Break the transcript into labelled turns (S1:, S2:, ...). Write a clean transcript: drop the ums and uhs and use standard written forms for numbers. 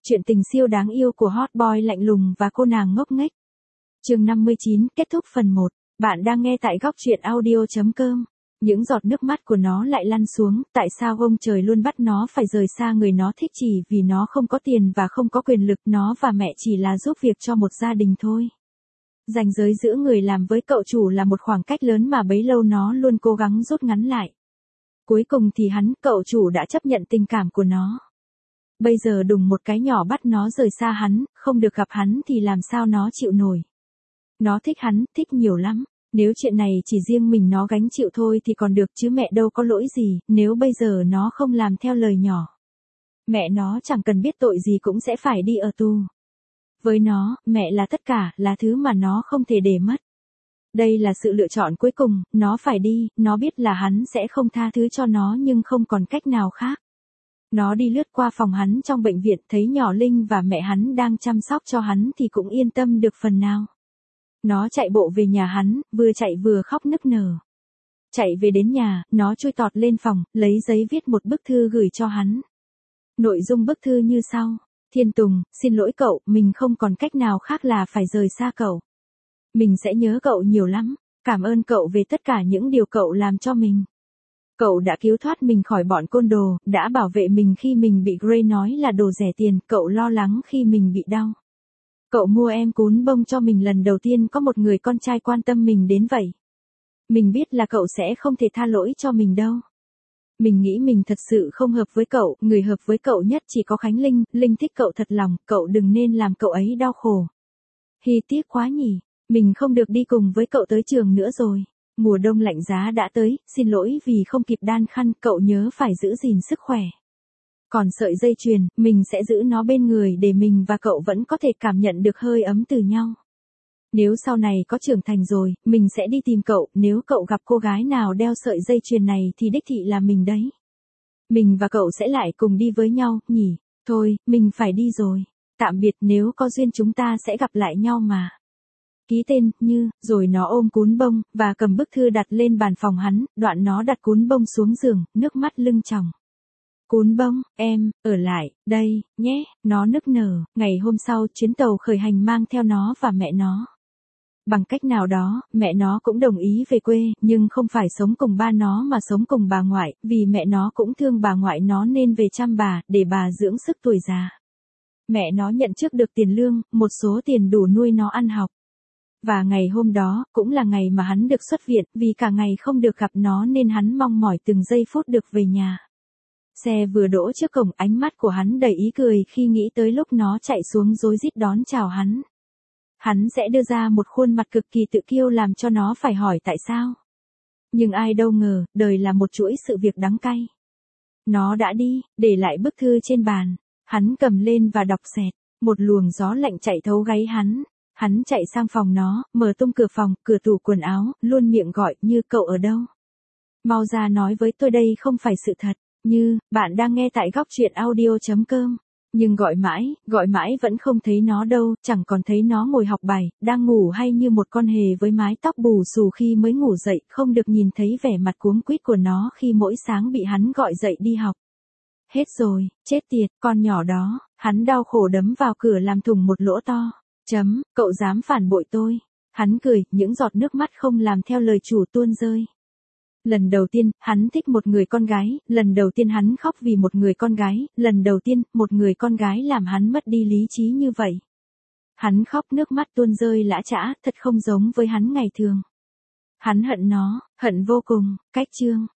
S1: Chuyện tình siêu đáng yêu của hot boy lạnh lùng và cô nàng ngốc nghếch. Chương 59, kết thúc phần 1. Bạn đang nghe tại góc truyện audio.com. Những giọt nước mắt của nó lại lăn xuống, tại sao ông trời luôn bắt nó phải rời xa người nó thích chỉ vì nó không có tiền và không có quyền lực, nó và mẹ chỉ là giúp việc cho một gia đình thôi. Ranh giới giữa người làm với cậu chủ là một khoảng cách lớn mà bấy lâu nó luôn cố gắng rút ngắn lại. Cuối cùng thì cậu chủ đã chấp nhận tình cảm của nó. Bây giờ đùng một cái nhỏ bắt nó rời xa hắn, không được gặp hắn thì làm sao nó chịu nổi. Nó thích hắn, thích nhiều lắm. Nếu chuyện này chỉ riêng mình nó gánh chịu thôi thì còn được chứ mẹ đâu có lỗi gì, nếu bây giờ nó không làm theo lời nhỏ. Mẹ nó chẳng cần biết tội gì cũng sẽ phải đi ở tù. Với nó, mẹ là tất cả, là thứ mà nó không thể để mất. Đây là sự lựa chọn cuối cùng, nó phải đi, nó biết là hắn sẽ không tha thứ cho nó nhưng không còn cách nào khác. Nó đi lướt qua phòng hắn trong bệnh viện thấy nhỏ Linh và mẹ hắn đang chăm sóc cho hắn thì cũng yên tâm được phần nào. Nó chạy bộ về nhà hắn, vừa chạy vừa khóc nức nở. Chạy về đến nhà, nó chui tọt lên phòng, lấy giấy viết một bức thư gửi cho hắn. Nội dung bức thư như sau. Thiên Tùng, xin lỗi cậu, mình không còn cách nào khác là phải rời xa cậu. Mình sẽ nhớ cậu nhiều lắm, cảm ơn cậu về tất cả những điều cậu làm cho mình. Cậu đã cứu thoát mình khỏi bọn côn đồ, đã bảo vệ mình khi mình bị Gray nói là đồ rẻ tiền, cậu lo lắng khi mình bị đau. Cậu mua em cún bông cho mình lần đầu tiên có một người con trai quan tâm mình đến vậy. Mình biết là cậu sẽ không thể tha lỗi cho mình đâu. Mình nghĩ mình thật sự không hợp với cậu, người hợp với cậu nhất chỉ có Khánh Linh, Linh thích cậu thật lòng, cậu đừng nên làm cậu ấy đau khổ. Hi tiếc quá nhỉ, mình không được đi cùng với cậu tới trường nữa rồi. Mùa đông lạnh giá đã tới, xin lỗi vì không kịp đan khăn, cậu nhớ phải giữ gìn sức khỏe. Còn sợi dây chuyền, mình sẽ giữ nó bên người để mình và cậu vẫn có thể cảm nhận được hơi ấm từ nhau. Nếu sau này có trưởng thành rồi, mình sẽ đi tìm cậu, nếu cậu gặp cô gái nào đeo sợi dây chuyền này thì đích thị là mình đấy. Mình và cậu sẽ lại cùng đi với nhau, nhỉ? Thôi, mình phải đi rồi. Tạm biệt, nếu có duyên chúng ta sẽ gặp lại nhau mà. Ký tên, Như, rồi nó ôm cún bông, và cầm bức thư đặt lên bàn phòng hắn, đoạn nó đặt cún bông xuống giường, nước mắt lưng tròng. Cún bông, em, ở lại, đây, nhé, nó nức nở. Ngày hôm sau, chuyến tàu khởi hành mang theo nó và mẹ nó. Bằng cách nào đó, mẹ nó cũng đồng ý về quê, nhưng không phải sống cùng ba nó mà sống cùng bà ngoại, vì mẹ nó cũng thương bà ngoại nó nên về chăm bà, để bà dưỡng sức tuổi già. Mẹ nó nhận trước được tiền lương, một số tiền đủ nuôi nó ăn học. Và ngày hôm đó, cũng là ngày mà hắn được xuất viện, vì cả ngày không được gặp nó nên hắn mong mỏi từng giây phút được về nhà. Xe vừa đỗ trước cổng, ánh mắt của hắn đầy ý cười khi nghĩ tới lúc nó chạy xuống rối rít đón chào hắn. Hắn sẽ đưa ra một khuôn mặt cực kỳ tự kiêu làm cho nó phải hỏi tại sao. Nhưng ai đâu ngờ, đời là một chuỗi sự việc đắng cay. Nó đã đi, để lại bức thư trên bàn. Hắn cầm lên và đọc xẹt. Một luồng gió lạnh chạy thấu gáy hắn. Hắn chạy sang phòng nó, mở tung cửa phòng, cửa tủ quần áo, luôn miệng gọi Như, cậu ở đâu? Mau ra nói với tôi, đây không phải sự thật. Như, bạn đang nghe tại góc truyện audio.com. Nhưng gọi mãi vẫn không thấy nó đâu, chẳng còn thấy nó ngồi học bài, đang ngủ hay như một con hề với mái tóc bù xù khi mới ngủ dậy, không được nhìn thấy vẻ mặt cuống quýt của nó khi mỗi sáng bị hắn gọi dậy đi học. Hết rồi, chết tiệt, con nhỏ đó, hắn đau khổ đấm vào cửa làm thủng một lỗ to. Cậu dám phản bội tôi. Hắn cười, những giọt nước mắt không làm theo lời chủ tuôn rơi. Lần đầu tiên, hắn thích một người con gái, lần đầu tiên hắn khóc vì một người con gái, lần đầu tiên, một người con gái làm hắn mất đi lý trí như vậy. Hắn khóc nước mắt tuôn rơi lã chã, thật không giống với hắn ngày thường. Hắn hận nó, hận vô cùng. Cách chương